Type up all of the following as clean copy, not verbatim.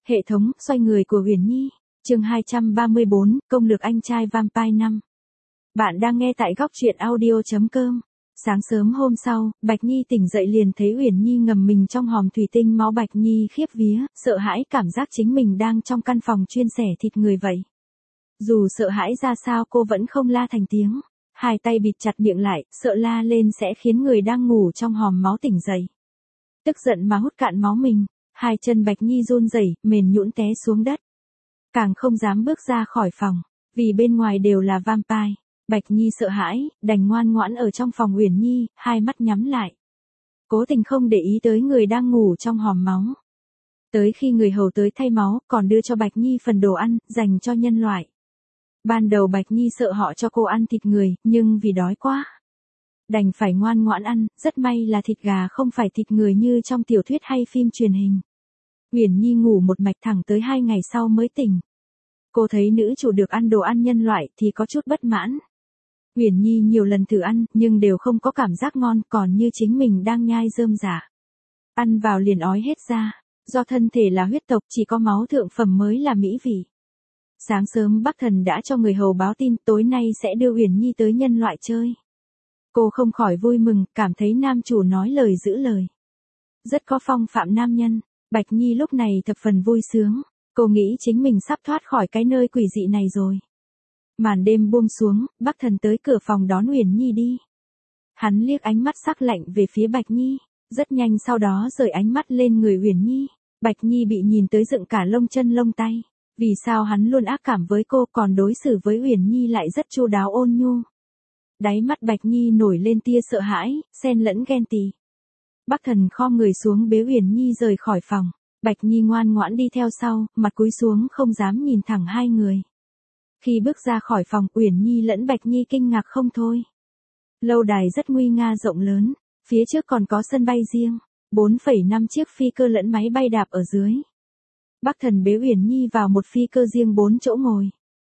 Hệ thống xoay người của Uyển Nhi, chương 234, công lược anh trai Vampire 5. Bạn đang nghe tại góc truyện audio.com. Sáng sớm hôm sau, Bạch Nhi tỉnh dậy liền thấy Uyển Nhi ngầm mình trong hòm thủy tinh máu. Bạch Nhi khiếp vía, sợ hãi cảm giác chính mình đang trong căn phòng chuyên xẻ thịt người vậy. Dù sợ hãi ra sao cô vẫn không la thành tiếng, hai tay bịt chặt miệng lại, sợ la lên sẽ khiến người đang ngủ trong hòm máu tỉnh dậy. Tức giận mà hút cạn máu mình, hai chân Bạch Nhi run rẩy, mềm nhũn té xuống đất. Càng không dám bước ra khỏi phòng, vì bên ngoài đều là vampire. Bạch Nhi sợ hãi, đành ngoan ngoãn ở trong phòng Uyển Nhi, hai mắt nhắm lại. Cố tình không để ý tới người đang ngủ trong hòm máu. Tới khi người hầu tới thay máu, còn đưa cho Bạch Nhi phần đồ ăn, dành cho nhân loại. Ban đầu Bạch Nhi sợ họ cho cô ăn thịt người, nhưng vì đói quá, đành phải ngoan ngoãn ăn, rất may là thịt gà không phải thịt người như trong tiểu thuyết hay phim truyền hình. Uyển Nhi ngủ một mạch thẳng tới 2 ngày sau mới tỉnh. Cô thấy nữ chủ được ăn đồ ăn nhân loại thì có chút bất mãn. Uyển Nhi nhiều lần thử ăn, nhưng đều không có cảm giác ngon, còn như chính mình đang nhai rơm rả. Ăn vào liền ói hết ra, do thân thể là huyết tộc chỉ có máu thượng phẩm mới là mỹ vị. Sáng sớm Bắc Thần đã cho người hầu báo tin tối nay sẽ đưa Uyển Nhi tới nhân loại chơi. Cô không khỏi vui mừng, cảm thấy nam chủ nói lời giữ lời. Rất có phong phạm nam nhân. Bạch Nhi lúc này thập phần vui sướng. Cô nghĩ chính mình sắp thoát khỏi cái nơi quỷ dị này rồi. Màn đêm buông xuống, Bắc Thần tới cửa phòng đón Uyển Nhi đi. Hắn liếc ánh mắt sắc lạnh về phía Bạch Nhi, rất nhanh sau đó rời ánh mắt lên người Uyển Nhi. Bạch Nhi bị nhìn tới dựng cả lông chân lông tay. Vì sao hắn luôn ác cảm với cô còn đối xử với Uyển Nhi lại rất chu đáo ôn nhu. Đáy mắt Bạch Nhi nổi lên tia sợ hãi, xen lẫn ghen tị. Bắc Thần khom người xuống bế Uyển Nhi rời khỏi phòng. Bạch Nhi ngoan ngoãn đi theo sau, mặt cúi xuống không dám nhìn thẳng hai người. Khi bước ra khỏi phòng, Uyển Nhi lẫn Bạch Nhi kinh ngạc không thôi. Lâu đài rất nguy nga rộng lớn, phía trước còn có sân bay riêng, 4,5 chiếc phi cơ lẫn máy bay đạp ở dưới. Bắc Thần bế Uyển Nhi vào một phi cơ riêng 4 chỗ ngồi.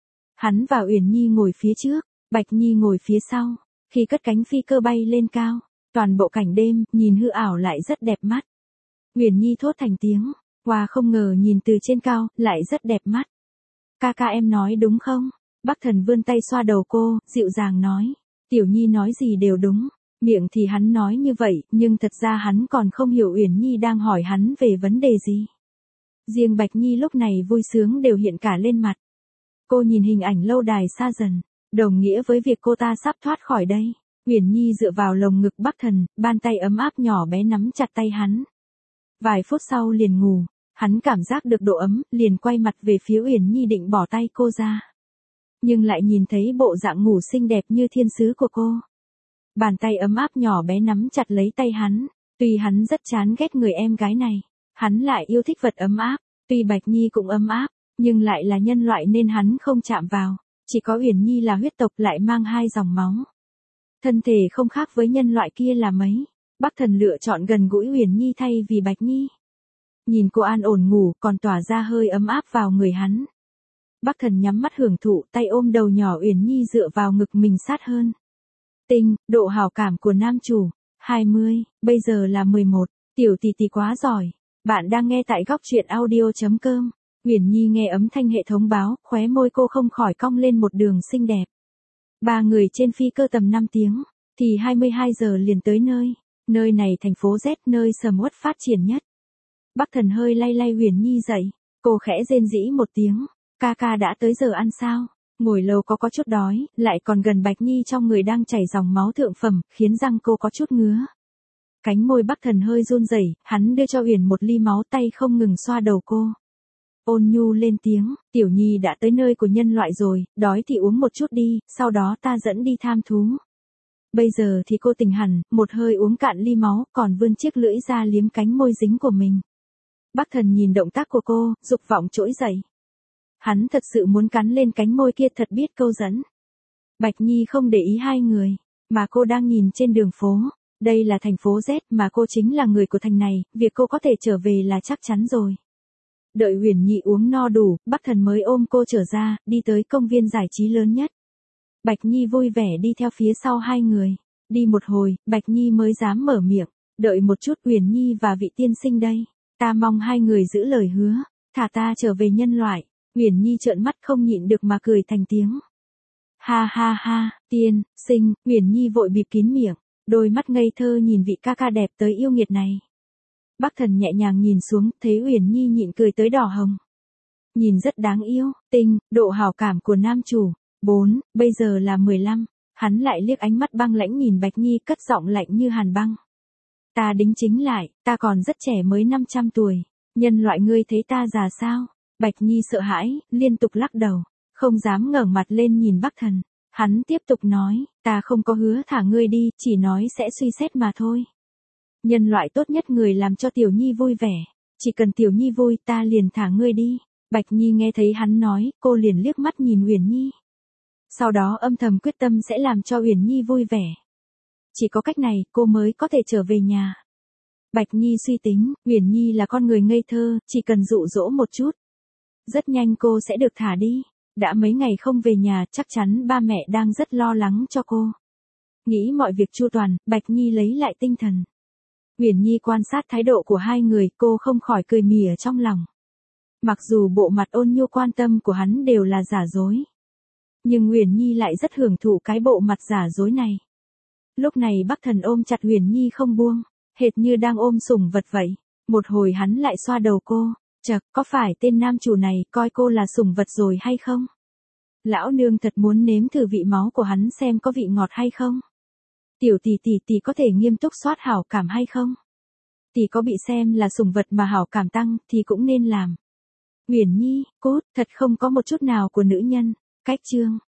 Hắn và Uyển Nhi ngồi phía trước, Bạch Nhi ngồi phía sau. Khi cất cánh phi cơ bay lên cao, toàn bộ cảnh đêm, nhìn hư ảo lại rất đẹp mắt. Uyển Nhi thốt thành tiếng, wow, không ngờ nhìn từ trên cao, lại rất đẹp mắt. Ca em nói đúng không? Bắc Thần vươn tay xoa đầu cô, dịu dàng nói. Tiểu Nhi nói gì đều đúng. Miệng thì hắn nói như vậy, nhưng thật ra hắn còn không hiểu Uyển Nhi đang hỏi hắn về vấn đề gì. Riêng Bạch Nhi lúc này vui sướng đều hiện cả lên mặt. Cô nhìn hình ảnh lâu đài xa dần, đồng nghĩa với việc cô ta sắp thoát khỏi đây. Uyển Nhi dựa vào lồng ngực Bắc Thần, bàn tay ấm áp nhỏ bé nắm chặt tay hắn. Vài phút sau liền ngủ, hắn cảm giác được độ ấm, liền quay mặt về phía Uyển Nhi định bỏ tay cô ra. Nhưng lại nhìn thấy bộ dạng ngủ xinh đẹp như thiên sứ của cô. Bàn tay ấm áp nhỏ bé nắm chặt lấy tay hắn, tuy hắn rất chán ghét người em gái này, hắn lại yêu thích vật ấm áp, tuy Bạch Nhi cũng ấm áp, nhưng lại là nhân loại nên hắn không chạm vào, chỉ có Uyển Nhi là huyết tộc lại mang 2 dòng máu. Thân thể không khác với nhân loại kia là mấy. Bắc Thần lựa chọn gần gũi Uyển Nhi thay vì Bạch Nhi. Nhìn cô an ổn ngủ còn tỏa ra hơi ấm áp vào người hắn. Bắc Thần nhắm mắt hưởng thụ, tay ôm đầu nhỏ Uyển Nhi dựa vào ngực mình sát hơn. Độ hảo cảm của nam chủ, 20, bây giờ là 11, tiểu tỷ tỷ quá giỏi. Bạn đang nghe tại góc truyện audio.com. Uyển Nhi nghe âm thanh hệ thống báo, khóe môi cô không khỏi cong lên một đường xinh đẹp. 3 người trên phi cơ tầm 5 tiếng, thì 22 giờ liền tới nơi. Nơi này thành phố Z, nơi sầm uất phát triển nhất. Bắc Thần hơi lay lay Uyển Nhi dậy, cô khẽ rên rỉ một tiếng. Ca đã tới giờ ăn sao? Ngồi lâu có chút đói, lại còn gần Bạch Nhi trong người đang chảy dòng máu thượng phẩm, khiến răng cô có chút ngứa. Cánh môi Bắc Thần hơi run rẩy, hắn đưa cho Uyển một ly máu, tay không ngừng xoa đầu cô. Ôn nhu lên tiếng, Tiểu Nhi đã tới nơi của nhân loại rồi, đói thì uống một chút đi, sau đó ta dẫn đi tham thú. Bây giờ thì cô tỉnh hẳn, một hơi uống cạn ly máu, còn vươn chiếc lưỡi ra liếm cánh môi dính của mình. Bắc Thần nhìn động tác của cô, dục vọng trỗi dậy. Hắn thật sự muốn cắn lên cánh môi kia, thật biết câu dẫn. Bạch Nhi không để ý hai người, mà cô đang nhìn trên đường phố. Đây là thành phố Z mà cô chính là người của thành này, việc cô có thể trở về là chắc chắn rồi. Đợi Uyển Nhi uống no đủ, Bắc Thần mới ôm cô trở ra, đi tới công viên giải trí lớn nhất. Bạch Nhi vui vẻ đi theo phía sau hai người. Đi một hồi, Bạch Nhi mới dám mở miệng. Đợi một chút, Uyển Nhi và vị tiên sinh đây. Ta mong hai người giữ lời hứa. Thả ta trở về nhân loại. Uyển Nhi trợn mắt không nhịn được mà cười thành tiếng. Ha ha ha, tiên, sinh, Uyển Nhi vội bịt kín miệng, đôi mắt ngây thơ nhìn vị ca ca đẹp tới yêu nghiệt này. Bắc Thần nhẹ nhàng nhìn xuống, thấy Uyển Nhi nhịn cười tới đỏ hồng. Nhìn rất đáng yêu, tinh, độ hảo cảm của nam chủ. 4, bây giờ là 15. Hắn lại liếc ánh mắt băng lãnh nhìn Bạch Nhi cất giọng lạnh như hàn băng. Ta đính chính lại, ta còn rất trẻ mới 500 tuổi. Nhân loại ngươi thấy ta già sao? Bạch Nhi sợ hãi, liên tục lắc đầu, không dám ngẩng mặt lên nhìn Bắc Thần. Hắn tiếp tục nói, ta không có hứa thả ngươi đi, chỉ nói sẽ suy xét mà thôi. Nhân loại tốt nhất người làm cho Tiểu Nhi vui vẻ. Chỉ cần Tiểu Nhi vui ta liền thả ngươi đi. Bạch Nhi nghe thấy hắn nói, cô liền liếc mắt nhìn Uyển Nhi. Sau đó âm thầm quyết tâm sẽ làm cho Uyển Nhi vui vẻ. Chỉ có cách này cô mới có thể trở về nhà. Bạch Nhi suy tính, Uyển Nhi là con người ngây thơ, chỉ cần dụ dỗ một chút. Rất nhanh cô sẽ được thả đi. Đã mấy ngày không về nhà, chắc chắn ba mẹ đang rất lo lắng cho cô. Nghĩ mọi việc chu toàn, Bạch Nhi lấy lại tinh thần. Uyển Nhi quan sát thái độ của hai người, cô không khỏi cười mỉa trong lòng. Mặc dù bộ mặt ôn nhu quan tâm của hắn đều là giả dối, nhưng Uyển Nhi lại rất hưởng thụ cái bộ mặt giả dối này. Lúc này Bắc Thần ôm chặt Uyển Nhi không buông, hệt như đang ôm sủng vật vậy. Một hồi hắn lại xoa đầu cô, chậc, có phải tên nam chủ này coi cô là sủng vật rồi hay không? Lão nương thật muốn nếm thử vị máu của hắn xem có vị ngọt hay không? Tiểu tỷ có thể nghiêm túc soát hảo cảm hay không? Tỷ có bị xem là sủng vật mà hảo cảm tăng thì cũng nên làm. Uyển Nhi, cút, thật không có một chút nào của nữ nhân. Cách chương